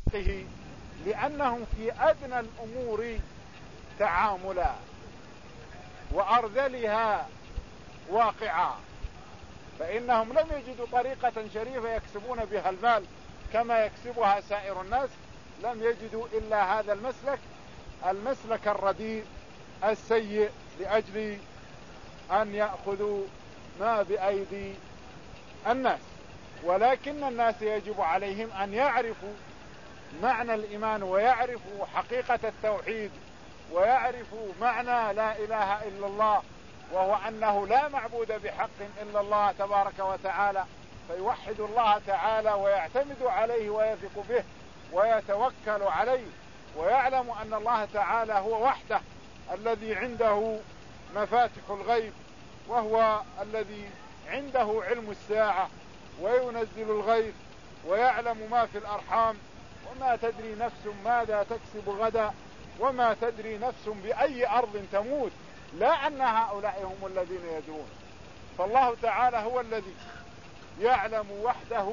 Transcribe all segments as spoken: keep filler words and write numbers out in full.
حقه، لأنهم في أدنى الأمور تعاملا وأرذلها واقعا، فإنهم لم يجدوا طريقة شريفة يكسبون بها المال كما يكسبها سائر الناس، لم يجدوا إلا هذا المسلك، المسلك الرديء السيء، لأجل أن يأخذوا ما بأيدي الناس. ولكن الناس يجب عليهم أن يعرفوا معنى الإيمان، ويعرفوا حقيقة التوحيد، ويعرفوا معنى لا إله إلا الله، وهو أنه لا معبود بحق إلا الله تبارك وتعالى، فيوحد الله تعالى ويعتمد عليه ويثق به ويتوكل عليه، ويعلم أن الله تعالى هو وحده الذي عنده مفاتح الغيب، وهو الذي عنده علم الساعة وينزل الغيث ويعلم ما في الأرحام، وما تدري نفس ماذا تكسب غدا، وما تدري نفس بأي أرض تموت، لا أن هؤلاء هم الذين يدرون. فالله تعالى هو الذي يعلم وحده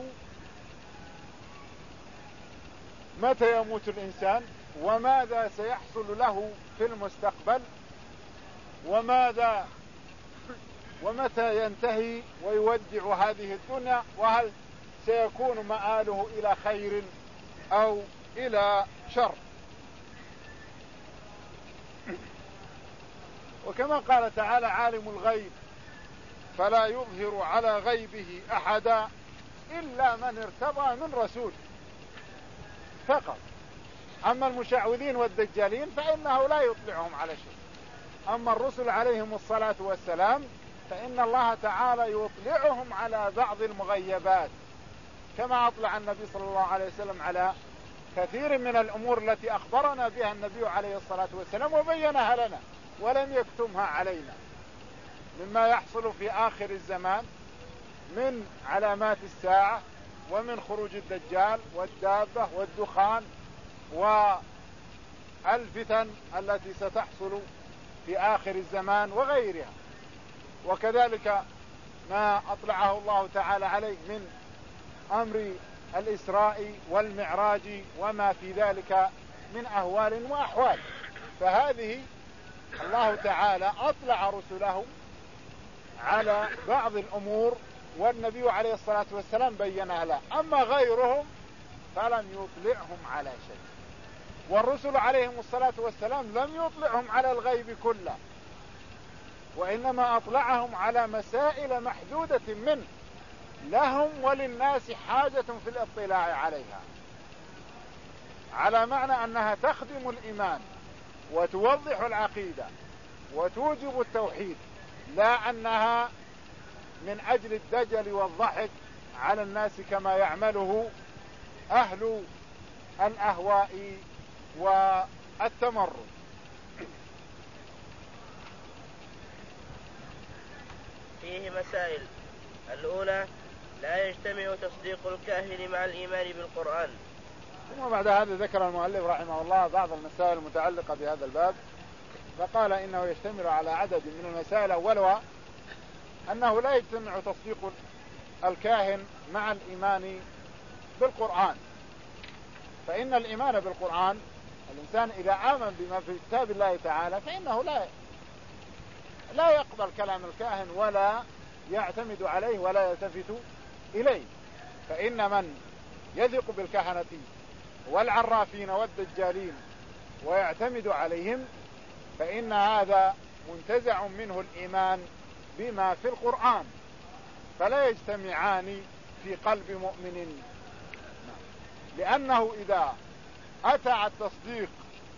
متى يموت الإنسان، وماذا سيحصل له في المستقبل، وماذا ومتى ينتهي ويودع هذه الدنيا، وهل سيكون مآله إلى خير أو إلى شر. وكما قال تعالى: عالم الغيب فلا يظهر على غيبه أحدا إلا من ارتضى من رسول فقط. أما المشعوذين والدجالين فإنه لا يطلعهم على شيء. أما الرسل عليهم الصلاة والسلام فإن الله تعالى يطلعهم على بعض المغيبات، كما أطلع النبي صلى الله عليه وسلم على كثير من الأمور التي أخبرنا بها النبي عليه الصلاة والسلام وبينها لنا ولم يكتمها علينا، مما يحصل في آخر الزمان من علامات الساعة، ومن خروج الدجال والدابة والدخان والفتن التي ستحصل في آخر الزمان وغيرها. وكذلك ما أطلعه الله تعالى عليه من أمر الإسراء والمعراج وما في ذلك من أهوال وأحوال. فهذه الله تعالى أطلع رسله على بعض الأمور، والنبي عليه الصلاة والسلام بينها له. أما غيرهم فلم يطلعهم على شيء، والرسل عليهم الصلاة والسلام لم يطلعهم على الغيب كله، وإنما أطلعهم على مسائل محدودة منه لهم وللناس حاجة في الاطلاع عليها، على معنى أنها تخدم الإيمان وتوضح العقيدة وتوجب التوحيد، لا أنها من أجل الدجل والضحك على الناس كما يعمله أهل الأهواء والتمرد. فيه مسائل. الأولى: لا يجتمع تصديق الكاهن مع الإيمان بالقرآن. ثم بعد هذا ذكر المؤلف رحمه الله بعض المسائل المتعلقة بهذا الباب، فقال إنه يشتمل على عدد من المسائل. أولها أنه لا يجتمع تصديق الكاهن مع الإيمان بالقرآن، فإن الإيمان بالقرآن الإنسان إذا آمن بما في كتاب الله تعالى فإنه لا لا يقبل كلام الكاهن ولا يعتمد عليه ولا يلتفت إليه. فإن من يثق بالكهنة والعرافين والدجالين ويعتمد عليهم فإن هذا منتزع منه الإيمان بما في القرآن، فلا يجتمعان في قلب مؤمن، لأنه إذا أتى التصديق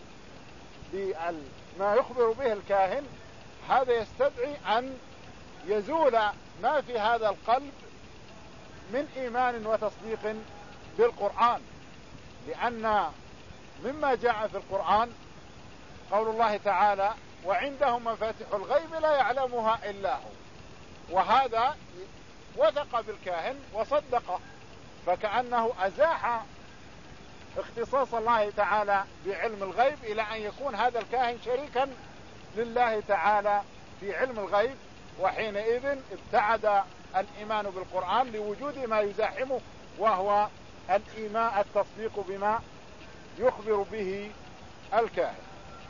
بما يخبر به الكاهن هذا يستدعي أن يزول ما في هذا القلب من إيمان وتصديق بالقرآن، لأن مما جاء في القرآن قول الله تعالى: وعنده مفاتح الغيب لا يعلمها إلا هو. وهذا وثق بالكاهن وصدقه، فكأنه أزاح اختصاص الله تعالى بعلم الغيب إلى أن يكون هذا الكاهن شريكا لله تعالى في علم الغيب، وحينئذ ابتعد الإيمان بالقرآن لوجود ما يزاحمه، وهو الإيمان التصديق بما يخبر به الكاهن.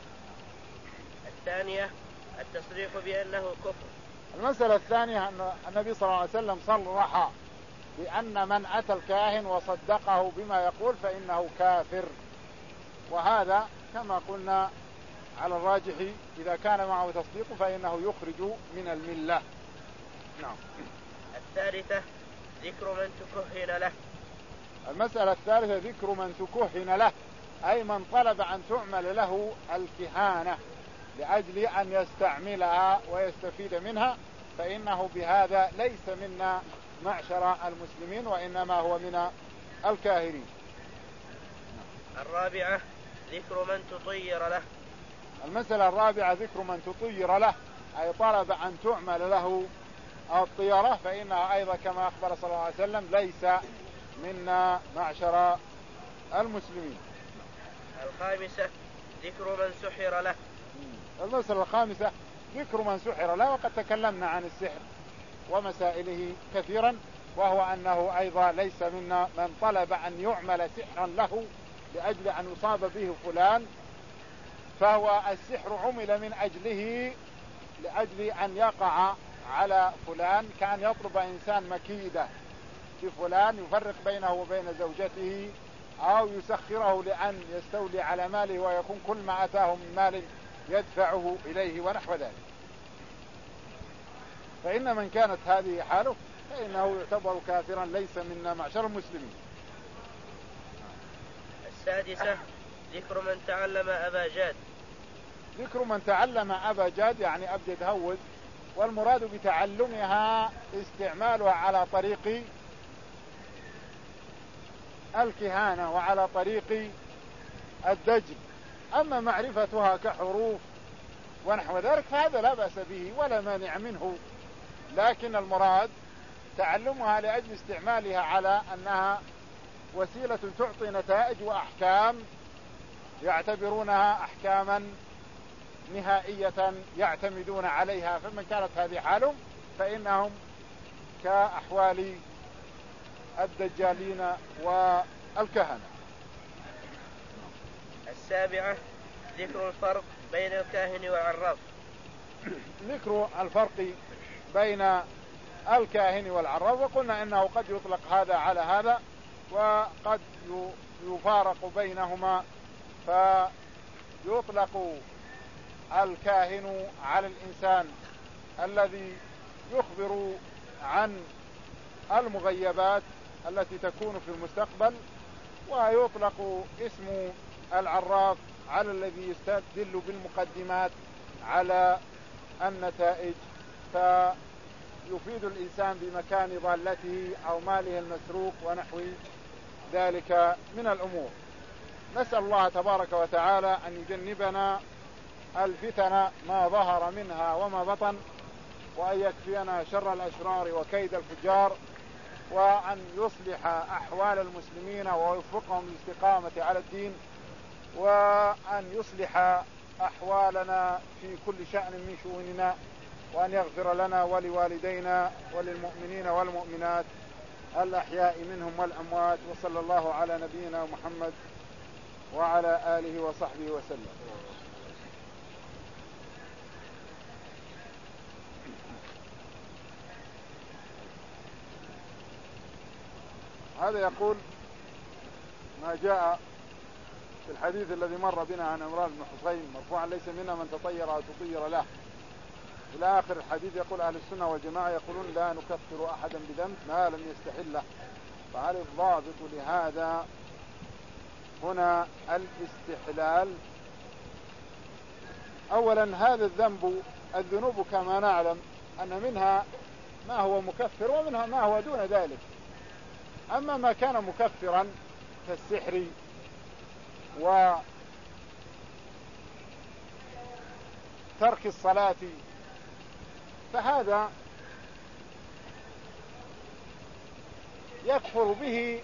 الثانية التصريح بأنه كفر. المسألة الثانية أن النبي صلى الله عليه وسلم صرح بأن من أتى الكاهن وصدقه بما يقول فإنه كافر، وهذا كما قلنا على الراجح إذا كان معه تصديق فإنه يخرج من الملة. نعم. الثالثة ذكر من تكهن له. المسألة الثالثة ذكر من تكهن له، أي من طلب أن تعمل له الكهانة لأجل أن يستعملها ويستفيد منها، فإنه بهذا ليس منا معشر المسلمين، وإنما هو من الكاهرين. الرابعة ذكر من تطير له. المسألة الرابعة ذكر من تطير له، أي طلب أن تعمل له الطيرة، فإنها أيضا كما أخبر صلى الله عليه وسلم ليس منا معشر المسلمين. الخامسة ذكر من سحر له. المسألة الخامسة ذكر من سحر له، وقد تكلمنا عن السحر ومسائله كثيرا، وهو أنه أيضا ليس منا من طلب أن يعمل سحرا له لأجل أن يصاب به فلان، فهو السحر عمل من أجله لأجل أن يقع على فلان، كان يطلب إنسان مكيدة بفلان يفرق بينه وبين زوجته، أو يسخره لأن يستولي على ماله ويكون كل ما أتاه من مال يدفعه إليه ونحو ذلك. فإن من كانت هذه حاله فإنه يعتبر كافرا ليس منا معشر المسلمين. السادسة ذكر من تعلم أبا جاد. ذكر من تعلم أبا جاد يعني أبجد هود، والمراد بتعلمها استعمالها على طريق الكهانة وعلى طريق الدجل. أما معرفتها كحروف ونحو ذلك فهذا لا بأس به ولا مانع منه، لكن المراد تعلمها لأجل استعمالها على أنها وسيلة تعطي نتائج وأحكام يعتبرونها أحكاما نهائية يعتمدون عليها، فمن كانت هذه حالهم فإنهم كأحوال الدجالين والكهنة. السابعة ذكر الفرق بين الكاهن والعراف. ذكر الفرق بين الكاهن والعراف، وقلنا إنه قد يطلق هذا على هذا وقد يفارق بينهما، فيطلق الكاهن على الإنسان الذي يخبر عن المغيبات التي تكون في المستقبل، ويطلق اسم العراف على الذي يستدل بالمقدمات على النتائج، فيفيد الإنسان بمكان ضالته أو ماله المسروق ونحو ذلك من الأمور. نسأل الله تبارك وتعالى أن يجنبنا الفتن ما ظهر منها وما بطن، وأن يكفينا شر الأشرار وكيد الفجار، وأن يصلح أحوال المسلمين ويوفقهم للاستقامة على الدين، وأن يصلح أحوالنا في كل شأن من شؤوننا، وأن يغفر لنا ولوالدينا وللمؤمنين والمؤمنات الأحياء منهم والأموات. وصلى الله على نبينا محمد وعلى آله وصحبه وسلم. هذا يقول ما جاء في الحديث الذي مر بنا عن عمران بن حصين مرفوعا: ليس منا من تطير أو تطير له، إلى آخر الحديث. يقول أهل السنة والجماعة يقولون لا نكفر أحدا بذنب ما لم يستحله، فهل الضابط لهذا هنا الاستحلال؟ أولا هذا الذنب الذنوب كما نعلم أن منها ما هو مكفر ومنها ما هو دون ذلك. أما ما كان مكفرا كالسحر وترك الصلاة فهذا يكفر به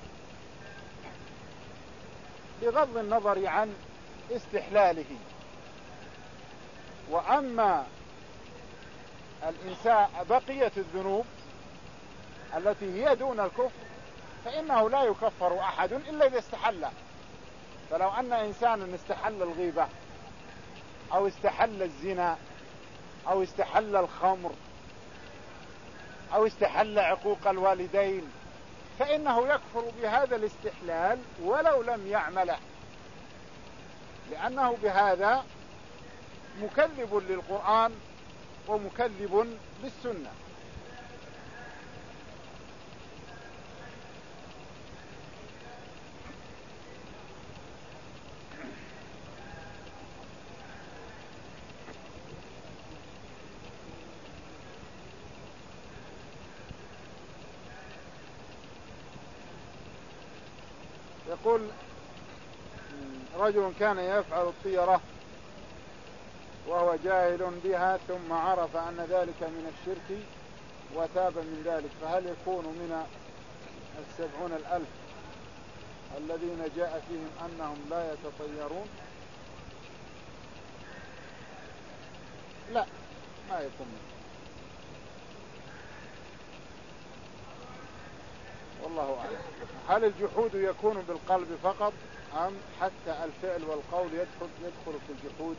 بغض النظر عن استحلاله. وأما الإنسان بقية الذنوب التي هي دون الكفر فإنه لا يكفر أحد إلا إذا استحله، فلو أن إنسانا استحل الغيبة أو استحل الزنا أو استحل الخمر أو استحل عقوق الوالدين فإنه يكفر بهذا الاستحلال ولو لم يعمله، لأنه بهذا مكذب للقرآن ومكذب للسنة. يقول رجل كان يفعل الطيرة وهو جاهل بها ثم عرف أن ذلك من الشرك وتاب من ذلك، فهل يكون من السبعون الألف الذين جاء فيهم أنهم لا يتطيرون؟ لا، ما يكون منه. والله أعلم. هل الجحود يكون بالقلب فقط أم حتى الفعل والقول يدخل يدخل في الجحود؟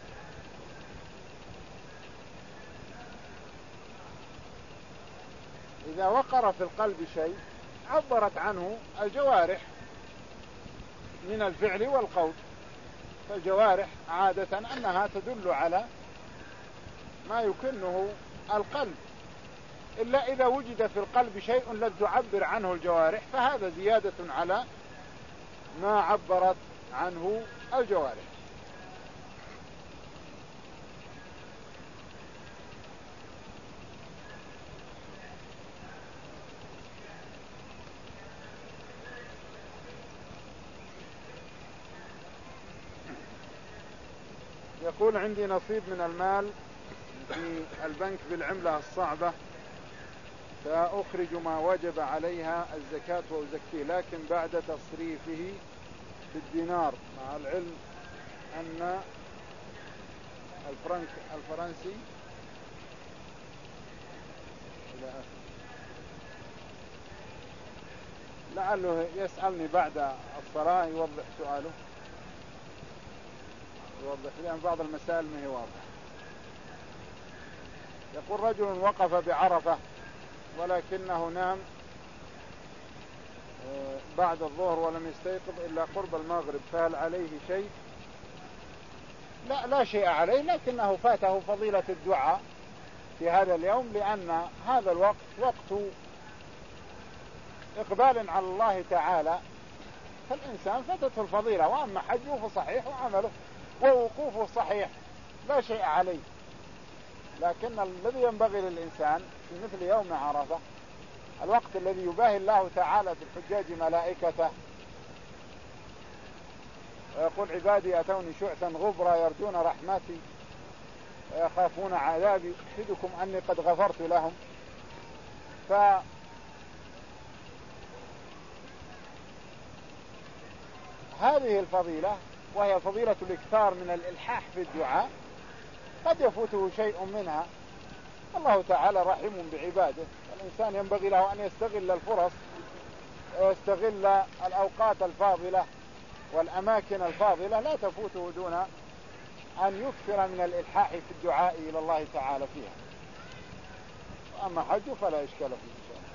إذا وقر في القلب شيء عبرت عنه الجوارح من الفعل والقول، فالجوارح عادة أنها تدل على ما يكنه القلب، إلا إذا وجد في القلب شيء لم تعبر عنه الجوارح فهذا زيادة على ما عبرت عنه الجوارح. يقول عندي نصيب من المال في البنك بالعملة الصعبة، فأخرج ما وجب عليها الزكاة وأزكيه، لكن بعد تصريفه في الدينار، مع العلم أن الفرنك الفرنسي لعله يسألني بعد الصلاة يوضح سؤاله، يوضح لأن بعض المسائل ما هي واضحة. يقول رجل وقف بعرفة ولكنه نام بعد الظهر ولم يستيقظ إلا قرب المغرب، فهل عليه شيء؟ لا، لا شيء عليه، لكنه فاته فضيلة الدعاء في هذا اليوم، لأن هذا الوقت وقت إقبال على الله تعالى، فالإنسان فاتته الفضيلة، وأما حجه فصحيح وعمله ووقوفه صحيح لا شيء عليه، لكن الذي ينبغي للإنسان في مثل يوم عرفة الوقت الذي يباهي الله تعالى بالحجاج ملائكته، ويقول عبادي أتوني شعثا غبرا يرجون رحمتي ويخافون عذابي أشهدكم أني قد غفرت لهم. فهذه الفضيلة وهي فضيلة الإكثار من الإلحاح في الدعاء قد يفوته شيء منها، الله تعالى رحيم بعباده، الإنسان ينبغي له أن يستغل الفرص ويستغل الأوقات الفاضلة والأماكن الفاضلة لا تفوته دون أن يكثر من الإلحاح في الدعاء إلى الله تعالى فيها. وأما حجه فلا إشكال فيه إن شاء الله.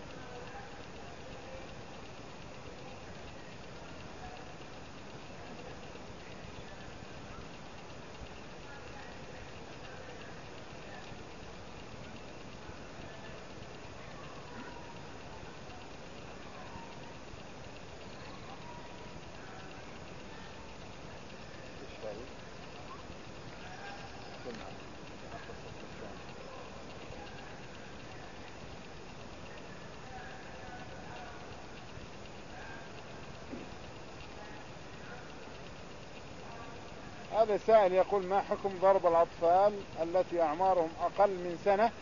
هذا سائل يقول ما حكم ضرب الأطفال التي أعمارهم أقل من سنة؟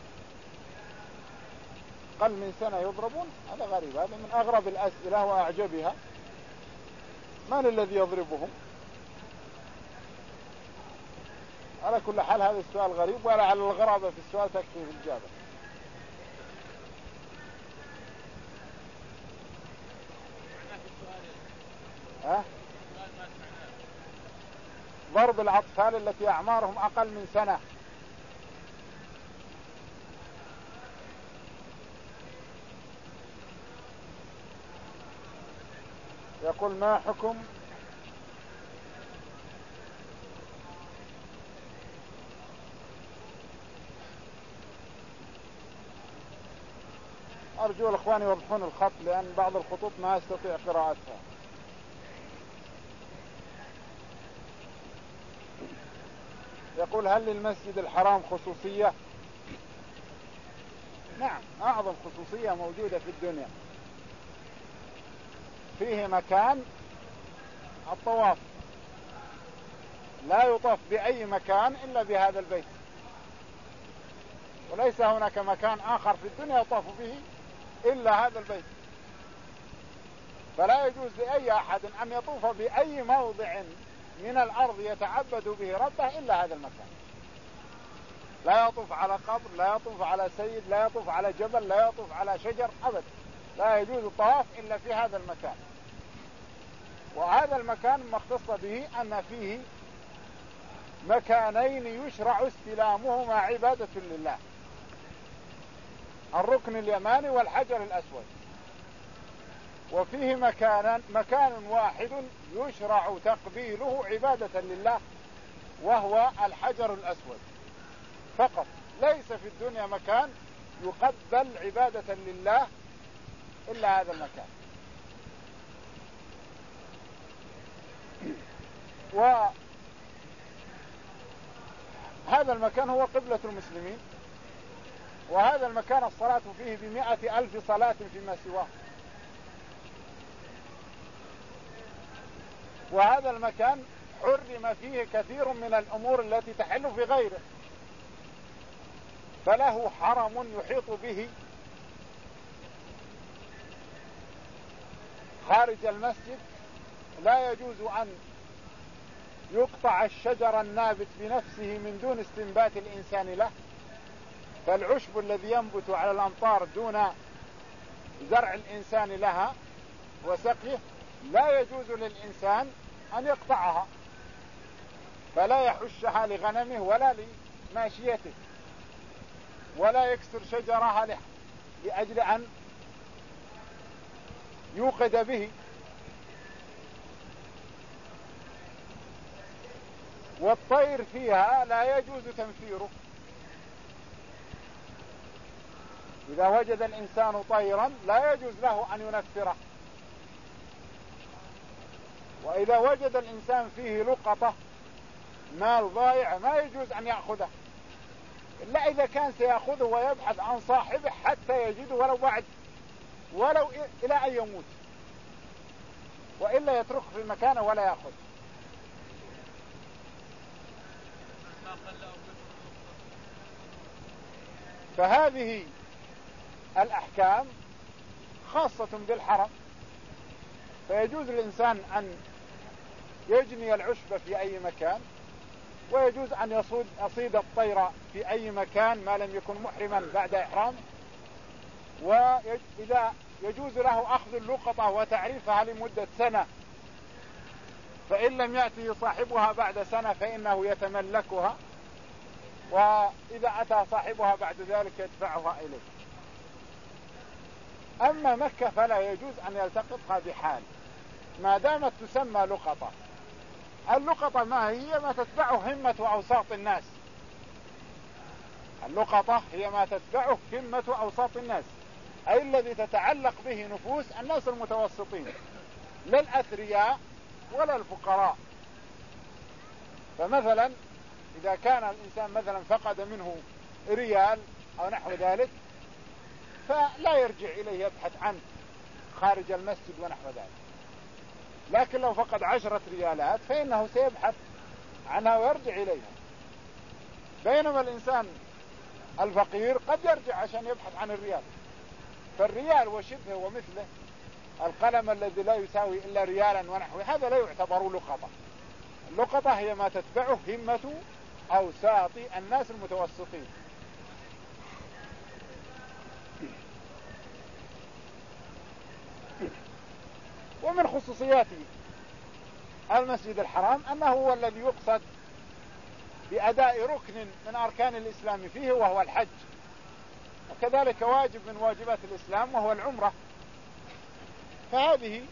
أقل من سنة يضربون؟ هذا غريب، هذا من أغرب الأسئلة وأعجبها. من الذي يضربهم؟ على كل حال هذا السؤال غريب، ولا على الغرابة في السؤال تكفي في الإجابة. ها؟ ضرب الأطفال التي أعمارهم أقل من سنة. يقول ما حكم أرجو الإخوان يوضحون الخط لأن بعض الخطوط ما أستطيع قراءتها. يقول هل للمسجد الحرام خصوصية؟ نعم، أعظم خصوصية موجودة في الدنيا. فيه مكان الطواف، لا يطاف بأي مكان إلا بهذا البيت، وليس هناك مكان آخر في الدنيا يطاف به إلا هذا البيت. فلا يجوز لأي أحد أن يطوف بأي موضع من الأرض يتعبد به ربه إلا هذا المكان. لا يطوف على قبر، لا يطوف على سيد، لا يطوف على جبل، لا يطوف على شجر أبدا. لا يجوز الطواف إلا في هذا المكان. وهذا المكان مختص به أن فيه مكانين يشرع استلامهما عبادة لله: الركن اليماني والحجر الأسود. وفيه مكان مكان واحد يشرع تقبيله عبادة لله وهو الحجر الأسود فقط. ليس في الدنيا مكان يقبل عبادة لله إلا هذا المكان. وهذا المكان هو قبلة المسلمين، وهذا المكان الصلاة فيه بمئة ألف صلاة فيما سواه. وهذا المكان حرم فيه كثير من الأمور التي تحل في غيره، فله حرم يحيط به خارج المسجد. لا يجوز أن يقطع الشجر النابت بنفسه من دون استنبات الإنسان له، فالعشب الذي ينبت على الأمطار دون زرع الإنسان لها وسقيه لا يجوز للإنسان أن يقطعها، فلا يحشها لغنمه ولا لماشيته، ولا يكسر شجرها لأجل أن يوقد به. والطير فيها لا يجوز تنفيره. إذا وجد الإنسان طيرا لا يجوز له أن ينفره. وإذا وجد الإنسان فيه لقطة مال ضائع ما يجوز أن يأخذه إلا إذا كان سيأخذه ويبحث عن صاحبه حتى يجده ولو بعد ولو إلى أن يموت، وإلا يتركه في مكانه ولا يأخذ. فهذه الأحكام خاصة بالحرم، فيجوز للإنسان أن يجني العشب في أي مكان، ويجوز أن يصيد, يصيد الطير في أي مكان ما لم يكن محرما بعد إحرام. وإذا يجوز له أخذ اللقطة وتعريفها لمدة سنة، فإن لم يأتي صاحبها بعد سنة فإنه يتملكها، وإذا أتى صاحبها بعد ذلك يدفعها إليه. أما مكة فلا يجوز أن يلتقطها بحال ما دامت تسمى لقطة. اللقطة ما هي؟ ما تتبعه همة أوساط الناس. اللقطة هي ما تتبعه همة أوساط الناس، أي الذي تتعلق به نفوس الناس المتوسطين، لا الأثرياء ولا الفقراء. فمثلا إذا كان الإنسان مثلا فقد منه ريال أو نحو ذلك فلا يرجع إليه يبحث عنه خارج المسجد ونحو ذلك. لكن لو فقد عشرة ريالات فإنه سيبحث عنها ويرجع إليها. بينما الإنسان الفقير قد يرجع عشان يبحث عن الريال. فالريال وشبهه ومثله، القلم الذي لا يساوي إلا ريالا ونحوه، هذا لا يعتبر لقطة. اللقطة هي ما تتبعه همة أوساط الناس المتوسطين. ومن خصوصيات المسجد الحرام أنه هو الذي يقصد بأداء ركن من أركان الإسلام فيه وهو الحج، وكذلك واجب من واجبات الإسلام وهو العمرة. فهذه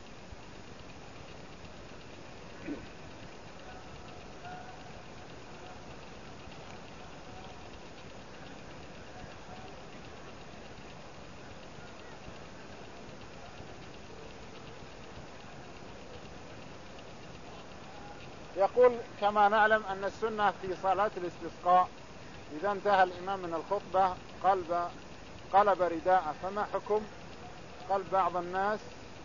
يقول كما نعلم أن السنة في صلاة الاستسقاء إذا انتهى الإمام من الخطبة قلب قلب رداءه، فما حكم قلب بعض الناس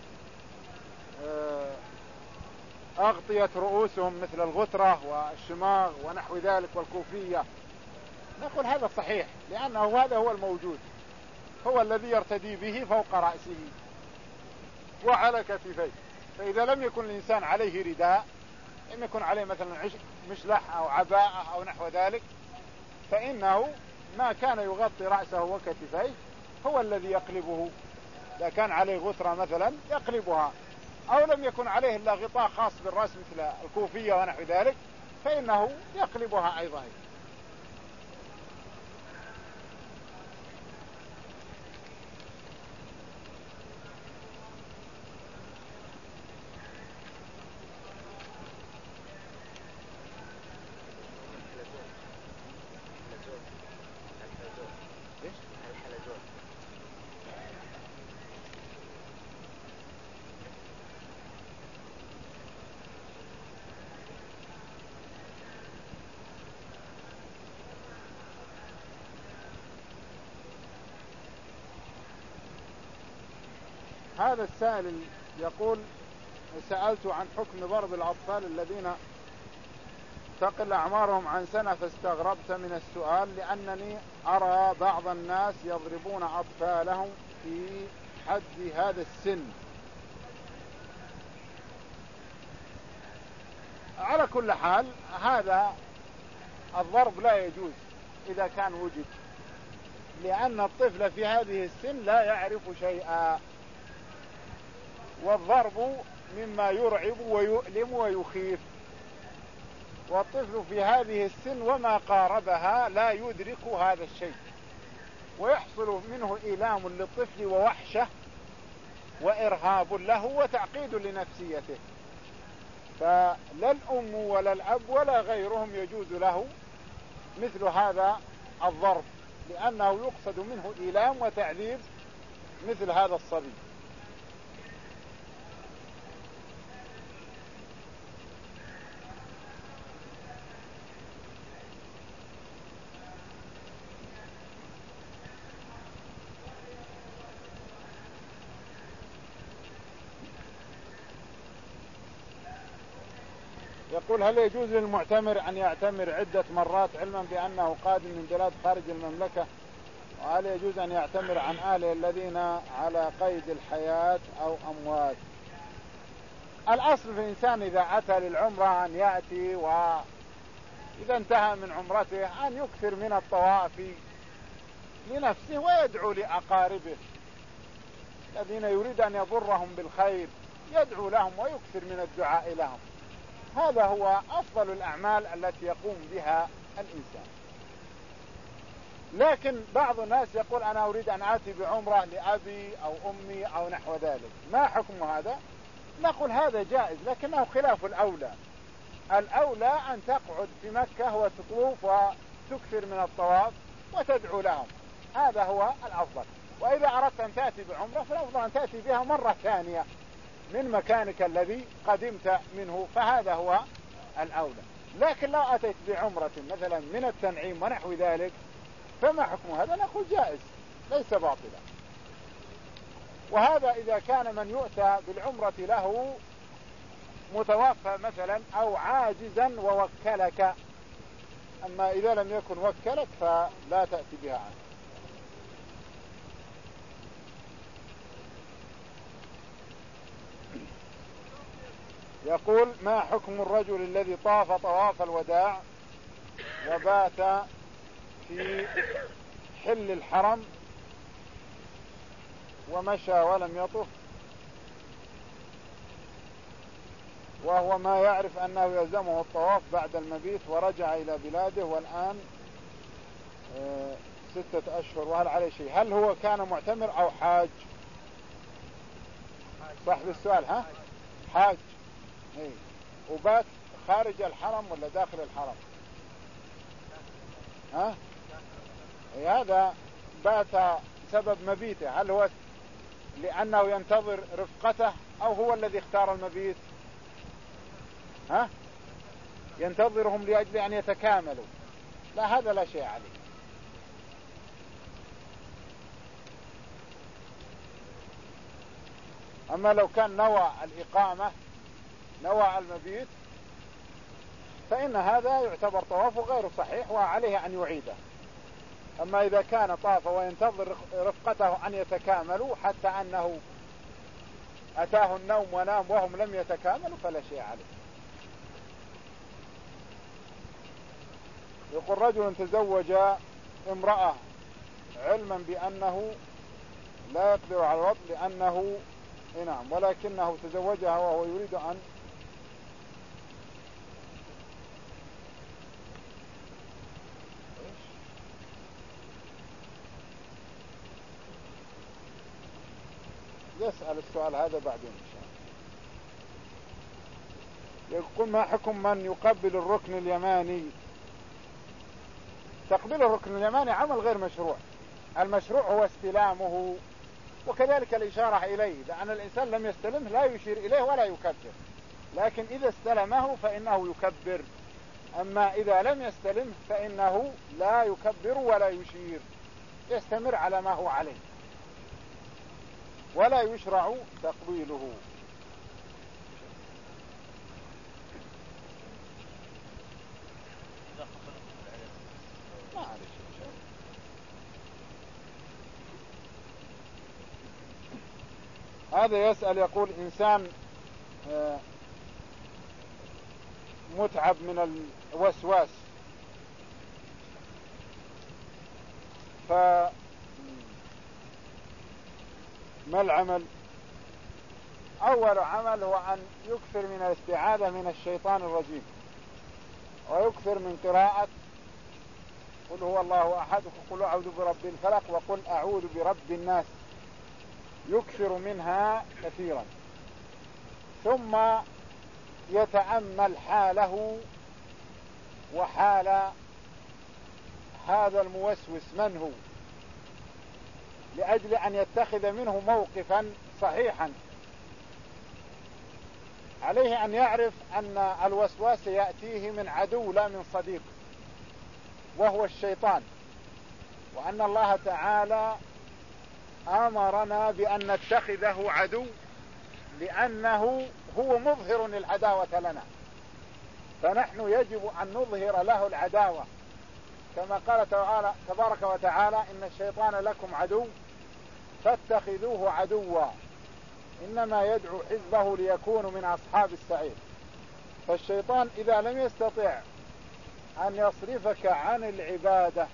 أغطية رؤوسهم مثل الغترة والشماغ ونحو ذلك والكوفية؟ نقول هذا صحيح، لأنه هذا هو الموجود، هو الذي يرتدي به فوق رأسه وعلى كتفيه. فإذا لم يكن الإنسان عليه رداء، لم يكن عليه مثلا مشلح أو عباءة أو نحو ذلك، فإنه ما كان يغطي رأسه وكتفيه هو الذي يقلبه. إذا كان عليه غترة مثلا يقلبها، أو لم يكن عليه إلا غطاء خاص بالرأس مثل الكوفية ونحو ذلك فإنه يقلبها أيضا. هذا السائل يقول سألت عن حكم ضرب الأطفال الذين تقل أعمارهم عن سنة، فاستغربت من السؤال لأنني أرى بعض الناس يضربون أطفالهم في حد هذا السن. على كل حال هذا الضرب لا يجوز إذا كان وجد، لأن الطفل في هذه السن لا يعرف شيئا، والضرب مما يرعب ويؤلم ويخيف، والطفل في هذه السن وما قاربها لا يدرك هذا الشيء، ويحصل منه إيلام للطفل ووحشة وإرهاب له وتعقيد لنفسيته. فلا الأم ولا الأب ولا غيرهم يجوز له مثل هذا الضرب، لأنه يقصد منه إيلام وتعذيب مثل هذا الصبي. يقول هل يجوز للمعتمر أن يعتمر عدة مرات علما بأنه قادم من بلاد خارج المملكة؟ وهل يجوز أن يعتمر عن أهله الذين على قيد الحياة أو أموات؟ الأصل في الإنسان إذا أتى للعمرة أن يأتي، وإذا انتهى من عمرته أن يكثر من الطواف لنفسه ويدعو لأقاربه الذين يريد أن يضرهم بالخير، يدعو لهم ويكثر من الدعاء لهم. هذا هو أفضل الأعمال التي يقوم بها الإنسان. لكن بعض الناس يقول أنا أريد أن آتي بعمرة لأبي أو أمي أو نحو ذلك، ما حكم هذا؟ نقول هذا جائز لكنه خلاف الأولى. الأولى أن تقعد في مكة وتطوف وتكثر من الطواف وتدعو لهم، هذا هو الأفضل. وإذا أردت أن تأتي بعمرة فالأفضل أن تأتي بها مرة ثانية من مكانك الذي قدمت منه، فهذا هو الأولى. لكن لو أتيت بعمرة مثلا من التنعيم ونحو ذلك فما حكم هذا؟ نقول جائز ليس باطلا. وهذا إذا كان من يؤتى بالعمرة له متوفى مثلا أو عاجزا ووكلك، أما إذا لم يكن وكلك فلا تأتي بها عنه. يقول ما حكم الرجل الذي طاف طواف الوداع وبات في حل الحرم ومشى ولم يطف؟ وهو ما يعرف أنه يلزمه الطواف بعد المبيت ورجع إلى بلاده والآن آه ستة أشهر وهل عليه شيء؟ هل هو كان معتمر أو حاج؟ صاحب السؤال ها؟ حاج. إيه. وبات خارج الحرم ولا داخل الحرم؟ ها؟ إيه هذا بات سبب مبيته، هل هو لأنه ينتظر رفقته أو هو الذي اختار المبيت؟ ها؟ ينتظرهم لأجل أن يتكاملوا؟ لا، هذا لا شيء عليه. أما لو كان نوى الإقامة نوى المبيت فإن هذا يعتبر طوافه غير صحيح وعليه أن يعيده. أما إذا كان طاف وينتظر رفقته أن يتكاملوا حتى أنه أتاه النوم ونام وهم لم يتكاملوا فلا شيء عليه. يقول رجل تزوج امرأة علما بأنه لا يقدر على الوطء لأنه نعم، ولكنه تزوجها وهو يريد أن يسأل السؤال هذا بعدين إن شاء الله. يقول ما حكم من يقبل الركن اليماني؟ تقبيل الركن اليماني عمل غير مشروع، المشروع هو استلامه وكذلك الإشارة إليه، لأن الإنسان لم يستلمه لا يشير إليه ولا يكبر، لكن إذا استلمه فإنه يكبر، أما إذا لم يستلمه فإنه لا يكبر ولا يشير، يستمر على ما هو عليه ولا يشرع تقبيله. هذا يسأل يقول إنسان متعب من الوسواس فما العمل؟ أول عمل هو أن يكثر من الاستعاذة من الشيطان الرجيم ويكثر من قراءة قل هو الله أحد وقل أعوذ برب الفلق وقل أعوذ برب الناس، يكثر منها كثيرا، ثم يتأمل حاله وحال هذا الموسوس من هو لأجل أن يتخذ منه موقفا صحيحا. عليه أن يعرف أن الوسواس يأتيه من عدو لا من صديق وهو الشيطان، وأن الله تعالى أمرنا بأن نتخذه عدو لأنه هو مظهر العداوة لنا، فنحن يجب أن نظهر له العداوة كما قال تعالى تبارك وتعالى إن الشيطان لكم عدو فاتخذوه عدوا إنما يدعو حزبه ليكونوا من أصحاب السعير. فالشيطان إذا لم يستطع أن يصرفك عن العبادة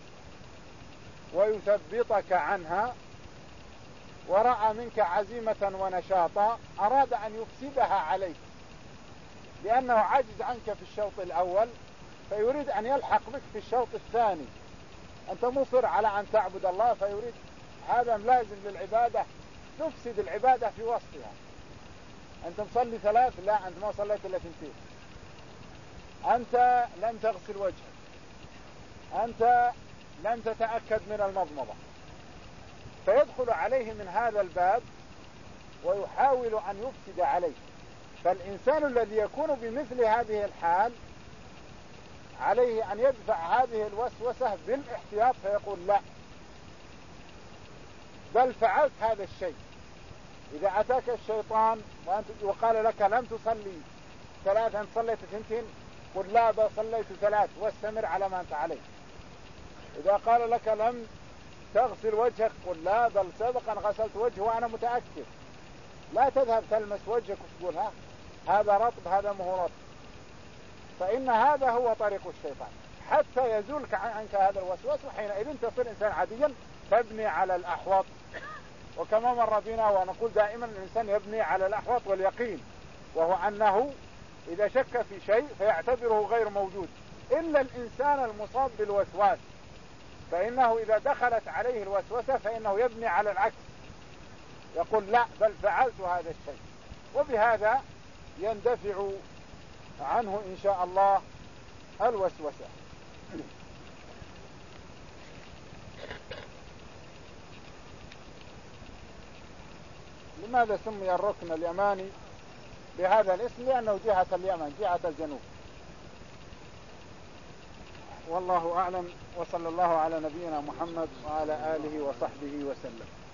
ويثبطك عنها ورأى منك عزيمة ونشاطا أراد أن يفسدها عليك لأنه عجز عنك في الشوط الأول فيريد أن يلحق بك في الشوط الثاني. أنت مصر على أن تعبد الله فيريد هذا ملازم للعبادة تفسد العبادة في وسطها. أنت مصلي ثلاث، لا أنت ما صليت إلا ثنتين، أنت لم تغسل وجهك، أنت لم تتأكد من المضمضة، فيدخل عليه من هذا الباب ويحاول أن يفسد عليه. فالإنسان الذي يكون بمثل هذه الحال عليه أن يدفع هذه الوسوسة بالاحتياط فيقول لا، بل فعلت هذا الشيء. إذا أتاك الشيطان وقال لك لم تصلي ثلاثا صليت ثنتين قل لا بل صليت ثلاث واستمر على ما أنت عليه. إذا قال لك لم تغسل وجهك قل لا بل سبقا غسلت وجهه وأنا متأكد، لا تذهب تلمس وجهك وتقول ها هذا رطب هذا مو رطب، فإن هذا هو طريق الشيطان حتى يزولك عنك هذا الوسواس، وحينئذ تصير إنسان عاديا تبني على الأحوط. وكما مر بنا ونقول دائما الإنسان يبني على الأحوط واليقين، وهو أنه إذا شك في شيء فيعتبره غير موجود، إلا الإنسان المصاب بالوسواس، فإنه إذا دخلت عليه الوسوسة فإنه يبني على العكس، يقول لا بل فعلت هذا الشيء، وبهذا يندفع عنه إن شاء الله الوسوسة. لماذا سمي الركن اليماني بهذا الاسم؟ لأنه جهة اليمن، جهة الجنوب. والله أعلم، وصلى الله على نبينا محمد وعلى آله وصحبه وسلم.